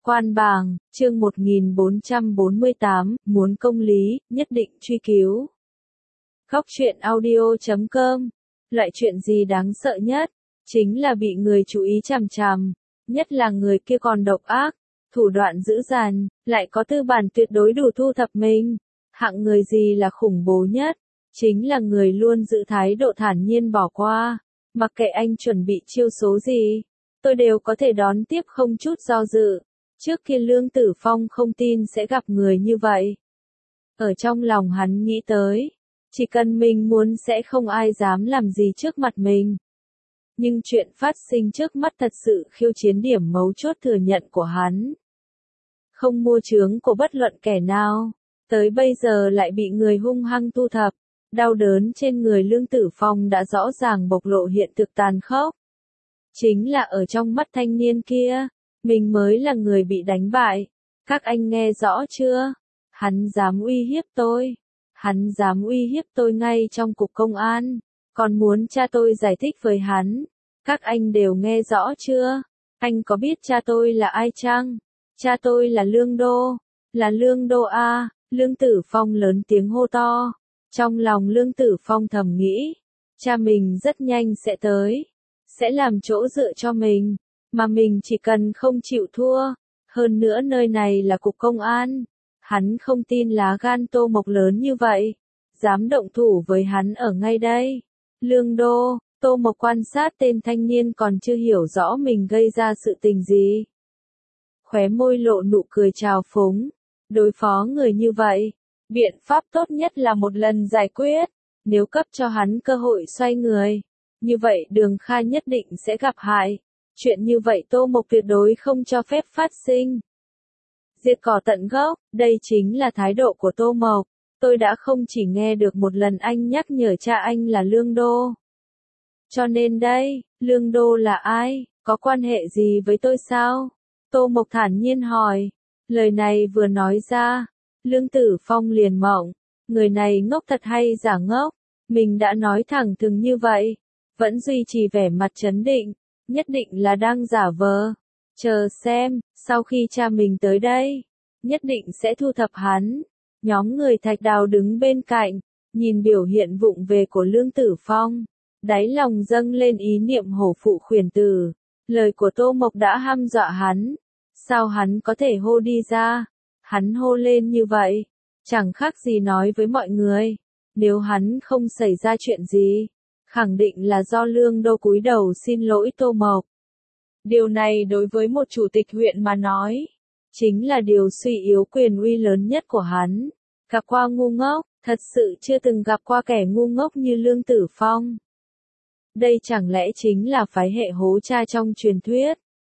Quan bàng, chương 1448, muốn công lý, nhất định truy cứu. Góc truyện audio.com. Loại chuyện gì đáng sợ nhất? Chính là bị người chú ý chằm chằm, nhất là người kia còn độc ác, thủ đoạn dữ dằn, lại có tư bản tuyệt đối đủ thu thập mình. Hạng người gì là khủng bố nhất? Chính là người luôn giữ thái độ thản nhiên bỏ qua, mặc kệ anh chuẩn bị chiêu số gì, tôi đều có thể đón tiếp không chút do dự. Trước kia Lương Tử Phong không tin sẽ gặp người như vậy. Ở trong lòng hắn nghĩ tới, chỉ cần mình muốn sẽ không ai dám làm gì trước mặt mình. Nhưng chuyện phát sinh trước mắt thật sự khiêu chiến điểm mấu chốt thừa nhận của hắn. Không mua chướng của bất luận kẻ nào, tới bây giờ lại bị người hung hăng thu thập. Đau đớn trên người Lương Tử Phong đã rõ ràng bộc lộ hiện thực tàn khốc. Chính là ở trong mắt thanh niên kia, mình mới là người bị đánh bại. Các anh nghe rõ chưa? Hắn dám uy hiếp tôi. Hắn dám uy hiếp tôi ngay trong cục công an. Còn muốn cha tôi giải thích với hắn. Các anh đều nghe rõ chưa? Anh có biết cha tôi là ai chăng? Cha tôi là Lương Đô. Là Lương Đô a. Lương Tử Phong lớn tiếng hô to. Trong lòng Lương Tử Phong thầm nghĩ. Cha mình rất nhanh sẽ tới. Sẽ làm chỗ dựa cho mình. Mà mình chỉ cần không chịu thua. Hơn nữa nơi này là cục công an. Hắn không tin lá gan Tô Mộc lớn như vậy. Dám động thủ với hắn ở ngay đây. Lương Đô, Tô Mộc quan sát tên thanh niên còn chưa hiểu rõ mình gây ra sự tình gì. Khóe môi lộ nụ cười trào phúng. Đối phó người như vậy, biện pháp tốt nhất là một lần giải quyết. Nếu cấp cho hắn cơ hội xoay người, như vậy Đường Kha nhất định sẽ gặp hại. Chuyện như vậy Tô Mộc tuyệt đối không cho phép phát sinh. Diệt cỏ tận gốc, đây chính là thái độ của Tô Mộc. Tôi đã không chỉ nghe được một lần anh nhắc nhở cha anh là Lương Đô. Cho nên đây, Lương Đô là ai, có quan hệ gì với tôi sao? Tô Mộc thản nhiên hỏi. Lời này vừa nói ra, Lương Tử Phong liền mộng. Người này ngốc thật hay giả ngốc? Mình đã nói thẳng thừng như vậy, vẫn duy trì vẻ mặt trấn định, nhất định là đang giả vờ. Chờ xem, sau khi cha mình tới đây, nhất định sẽ thu thập hắn. Nhóm người Thạch Đào đứng bên cạnh, nhìn biểu hiện vụng về của Lương Tử Phong, đáy lòng dâng lên ý niệm hổ phụ khuyển tử. Lời của Tô Mộc đã hăm dọa hắn, sao hắn có thể hô đi ra? Hắn hô lên như vậy, chẳng khác gì nói với mọi người, nếu hắn không xảy ra chuyện gì, khẳng định là do Lương Đô cúi đầu xin lỗi Tô Mộc. Điều này đối với một chủ tịch huyện mà nói, chính là điều suy yếu quyền uy lớn nhất của hắn. Gặp qua ngu ngốc, thật sự chưa từng gặp qua kẻ ngu ngốc như Lương Tử Phong. Đây chẳng lẽ chính là phái hệ hố cha trong truyền thuyết?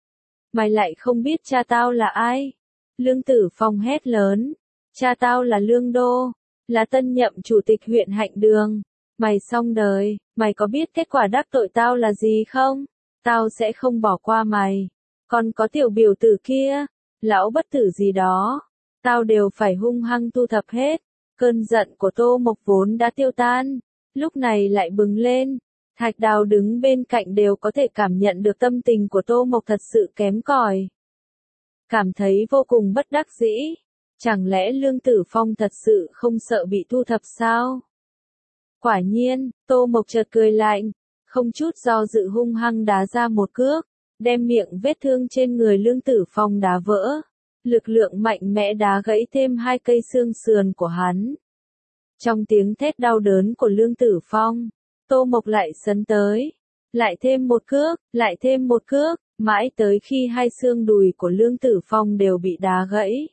Mày lại không biết cha tao là ai? Lương Tử Phong hét lớn. Cha tao là Lương Đô, là tân nhậm chủ tịch huyện Hạnh Đường. Mày xong đời, mày có biết kết quả đắc tội tao là gì không? Tao sẽ không bỏ qua mày. Còn có tiểu biểu tử kia, lão bất tử gì đó, tao đều phải hung hăng thu thập hết. Cơn giận của Tô Mộc vốn đã tiêu tan, lúc này lại bừng lên. Thạch Đào đứng bên cạnh đều có thể cảm nhận được tâm tình của Tô Mộc thật sự kém cỏi. Cảm thấy vô cùng bất đắc dĩ. Chẳng lẽ Lương Tử Phong thật sự không sợ bị thu thập sao? Quả nhiên, Tô Mộc chợt cười lạnh, không chút do dự hung hăng đá ra một cước, đem miệng vết thương trên người Lương Tử Phong đá vỡ. Lực lượng mạnh mẽ đá gãy thêm 2 cây xương sườn của hắn. Trong tiếng thét đau đớn của Lương Tử Phong, Tô Mộc lại sấn tới, lại thêm một cước, lại thêm một cước, mãi tới khi 2 xương đùi của Lương Tử Phong đều bị đá gãy.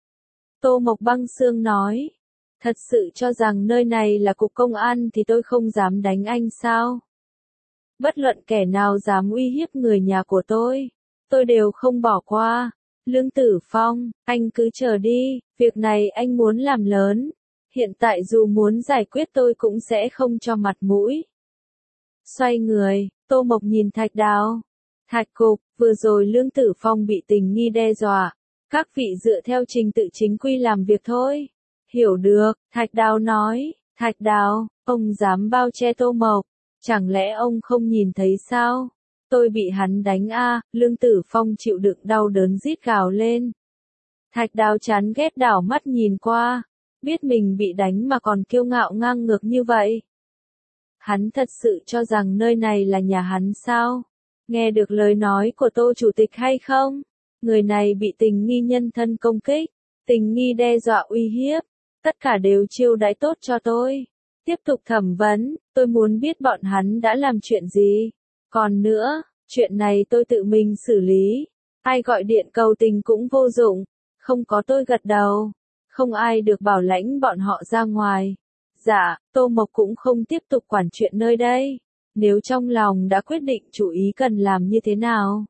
Tô Mộc băng xương nói, thật sự cho rằng nơi này là cục công an thì tôi không dám đánh anh sao? Bất luận kẻ nào dám uy hiếp người nhà của tôi đều không bỏ qua. Lương Tử Phong, anh cứ chờ đi, việc này anh muốn làm lớn. Hiện tại dù muốn giải quyết tôi cũng sẽ không cho mặt mũi. Xoay người, Tô Mộc nhìn Thạch Đào. Thạch cục, vừa rồi Lương Tử Phong bị tình nghi đe dọa. Các vị dựa theo trình tự chính quy làm việc thôi. Hiểu được, Thạch Đào nói. Thạch Đào, ông dám bao che Tô Mộc. Chẳng lẽ ông không nhìn thấy sao? Tôi bị hắn đánh a, Lương Tử Phong chịu đựng đau đớn rít gào lên. Thạch Đào chán ghét đảo mắt nhìn qua, biết mình bị đánh mà còn kiêu ngạo ngang ngược như vậy. Hắn thật sự cho rằng nơi này là nhà hắn sao? Nghe được lời nói của Tô Chủ tịch hay không? Người này bị tình nghi nhân thân công kích, tình nghi đe dọa uy hiếp, tất cả đều chiêu đãi tốt cho tôi. Tiếp tục thẩm vấn, tôi muốn biết bọn hắn đã làm chuyện gì. Còn nữa, chuyện này tôi tự mình xử lý. Ai gọi điện cầu tình cũng vô dụng, không có tôi gật đầu. Không ai được bảo lãnh bọn họ ra ngoài. Dạ, Tô Mộc cũng không tiếp tục quản chuyện nơi đây. Nếu trong lòng đã quyết định chủ ý cần làm như thế nào,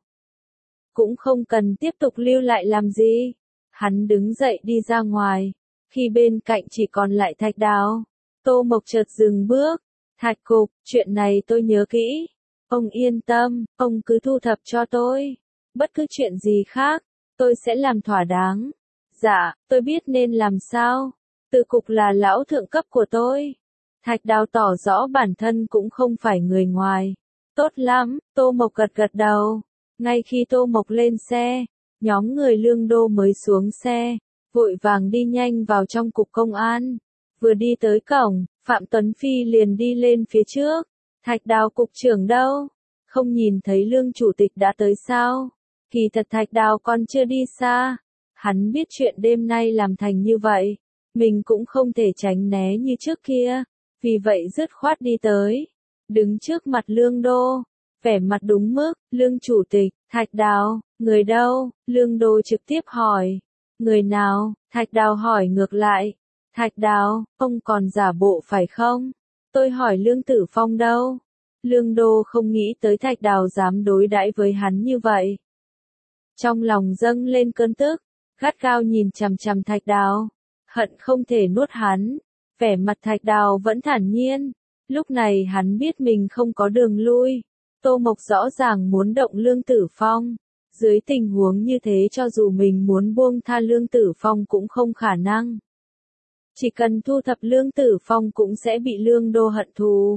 cũng không cần tiếp tục lưu lại làm gì. Hắn đứng dậy đi ra ngoài, khi bên cạnh chỉ còn lại Thạch Đào. Tô Mộc chợt dừng bước. Thạch Cục, chuyện này tôi nhớ kỹ. Ông yên tâm, ông cứ thu thập cho tôi. Bất cứ chuyện gì khác, tôi sẽ làm thỏa đáng. Dạ, tôi biết nên làm sao. Từ Cục là lão thượng cấp của tôi. Thạch Đào tỏ rõ bản thân cũng không phải người ngoài. Tốt lắm, Tô Mộc gật gật đầu. Ngay khi Tô Mộc lên xe, nhóm người Lương Đô mới xuống xe, vội vàng đi nhanh vào trong cục công an. Vừa đi tới cổng, Phạm Tuấn Phi liền đi lên phía trước. Thạch Đào cục trưởng đâu? Không nhìn thấy Lương chủ tịch đã tới sao? Kỳ thật Thạch Đào còn chưa đi xa. Hắn biết chuyện đêm nay làm thành như vậy, mình cũng không thể tránh né như trước kia, vì vậy dứt khoát đi tới, đứng trước mặt Lương Đô, vẻ mặt đúng mức. Lương chủ tịch, Thạch Đào, người đâu? Lương Đô trực tiếp hỏi. Người nào? Thạch Đào hỏi ngược lại. Thạch Đào, ông còn giả bộ phải không? Tôi hỏi Lương Tử Phong đâu? Lương Đô không nghĩ tới Thạch Đào dám đối đãi với hắn như vậy. Trong lòng dâng lên cơn tức, gắt gao nhìn chằm chằm Thạch Đào, hận không thể nuốt hắn. Vẻ mặt Thạch Đào vẫn thản nhiên, lúc này hắn biết mình không có đường lui. Tô Mộc rõ ràng muốn động Lương Tử Phong, dưới tình huống như thế cho dù mình muốn buông tha Lương Tử Phong cũng không khả năng. Chỉ cần thu thập Lương Tử Phong cũng sẽ bị Lương Đô hận thù.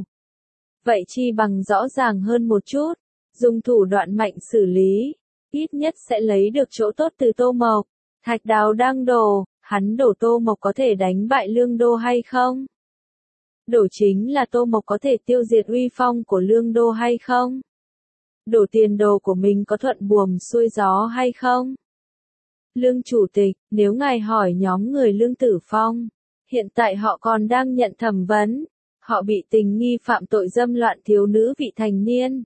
Vậy chi bằng rõ ràng hơn một chút, dùng thủ đoạn mạnh xử lý, ít nhất sẽ lấy được chỗ tốt từ Tô Mộc. Thạch Đào đang đổ, hắn đổ Tô Mộc có thể đánh bại Lương Đô hay không? Đổ chính là Tô Mộc có thể tiêu diệt uy phong của Lương Đô hay không? Đổ tiền đồ của mình có thuận buồm xuôi gió hay không? Lương chủ tịch, nếu ngài hỏi nhóm người Lương Tử Phong, hiện tại họ còn đang nhận thẩm vấn, họ bị tình nghi phạm tội dâm loạn thiếu nữ vị thành niên,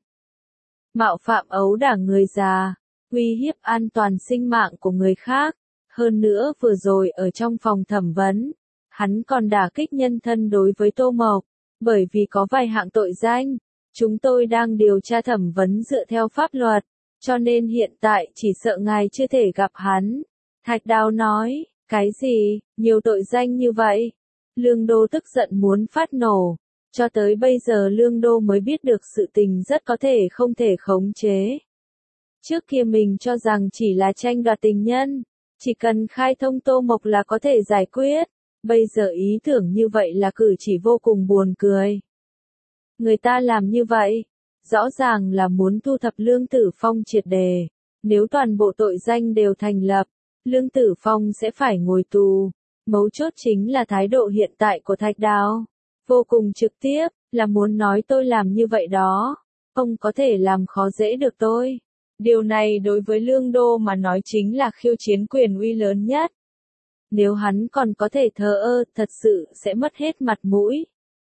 mạo phạm ấu đả người già, uy hiếp an toàn sinh mạng của người khác. Hơn nữa vừa rồi ở trong phòng thẩm vấn, hắn còn đả kích nhân thân đối với Tô Mộc, bởi vì có vài hạng tội danh. Chúng tôi đang điều tra thẩm vấn dựa theo pháp luật, cho nên hiện tại chỉ sợ ngài chưa thể gặp hắn. Thạch Đào nói, cái gì, nhiều tội danh như vậy? Lương Đô tức giận muốn phát nổ. Cho tới bây giờ Lương Đô mới biết được sự tình rất có thể không thể khống chế. Trước kia mình cho rằng chỉ là tranh đoạt tình nhân, chỉ cần khai thông Tô Mộc là có thể giải quyết. Bây giờ ý tưởng như vậy là cử chỉ vô cùng buồn cười. Người ta làm như vậy, rõ ràng là muốn thu thập Lương Tử Phong triệt đề. Nếu toàn bộ tội danh đều thành lập, Lương Tử Phong sẽ phải ngồi tù. Mấu chốt chính là thái độ hiện tại của Thạch Đào. Vô cùng trực tiếp, là muốn nói tôi làm như vậy đó. Ông có thể làm khó dễ được tôi. Điều này đối với Lương Đô mà nói chính là khiêu chiến quyền uy lớn nhất. Nếu hắn còn có thể thờ ơ, thật sự sẽ mất hết mặt mũi.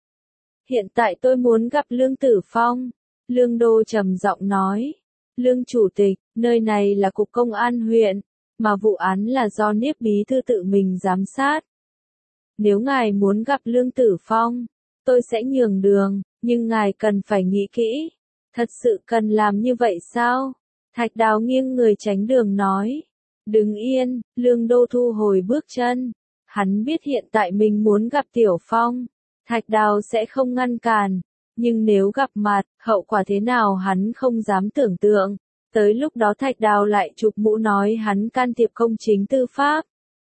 Hiện tại tôi muốn gặp Lương Tử Phong. Lương Đô trầm giọng nói. Lương chủ tịch, nơi này là cục công an huyện, mà vụ án là do Niếp bí thư tự mình giám sát. Nếu ngài muốn gặp Lương Tử Phong, tôi sẽ nhường đường, nhưng ngài cần phải nghĩ kỹ. Thật sự cần làm như vậy sao? Thạch Đào nghiêng người tránh đường nói. Đứng yên, Lương Đô thu hồi bước chân. Hắn biết hiện tại mình muốn gặp Tiểu Phong. Thạch Đào sẽ không ngăn cản. Nhưng nếu gặp mặt, hậu quả thế nào hắn không dám tưởng tượng. Tới lúc đó Thạch Đào lại chụp mũ nói hắn can thiệp công chính tư pháp.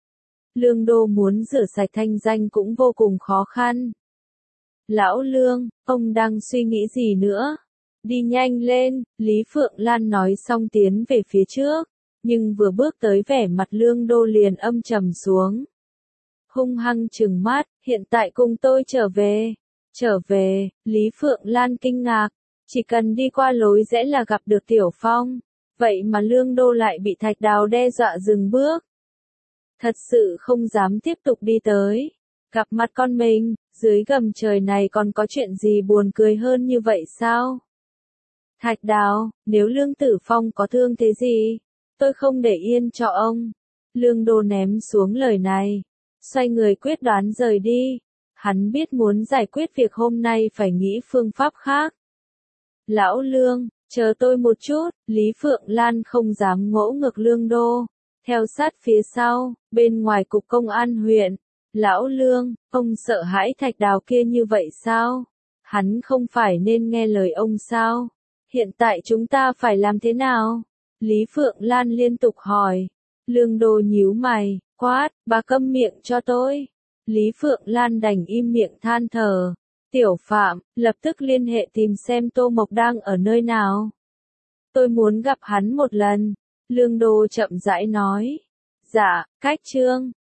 Lương Đô muốn rửa sạch thanh danh cũng vô cùng khó khăn. Lão Lương, ông đang suy nghĩ gì nữa? Đi nhanh lên, Lý Phượng Lan nói xong tiến về phía trước, nhưng vừa bước tới vẻ mặt Lương Đô liền âm trầm xuống. Hung hăng trừng mắt, hiện tại cùng tôi trở về. Trở về, Lý Phượng Lan kinh ngạc, chỉ cần đi qua lối rẽ là gặp được Tiểu Phong. Vậy mà Lương Đô lại bị Thạch Đào đe dọa dừng bước. Thật sự không dám tiếp tục đi tới. Gặp mặt con mình, dưới gầm trời này còn có chuyện gì buồn cười hơn như vậy sao? Thạch Đào, nếu Lương Tử Phong có thương thế gì, tôi không để yên cho ông. Lương Đô ném xuống lời này, xoay người quyết đoán rời đi. Hắn biết muốn giải quyết việc hôm nay phải nghĩ phương pháp khác. Lão Lương, chờ tôi một chút, Lý Phượng Lan không dám ngỗ ngược Lương Đô. Theo sát phía sau, bên ngoài cục công an huyện. Lão Lương, ông sợ hãi Thạch Đào kia như vậy sao? Hắn không phải nên nghe lời ông sao? Hiện tại chúng ta phải làm thế nào? Lý Phượng Lan liên tục hỏi. Lương Đô nhíu mày, quát, bà câm miệng cho tôi. Lý Phượng Lan đành im miệng than thở. Tiểu Phạm, lập tức liên hệ tìm xem Tô Mộc đang ở nơi nào. Tôi muốn gặp hắn một lần. Lương Đô chậm rãi nói. Dạ, cách chương.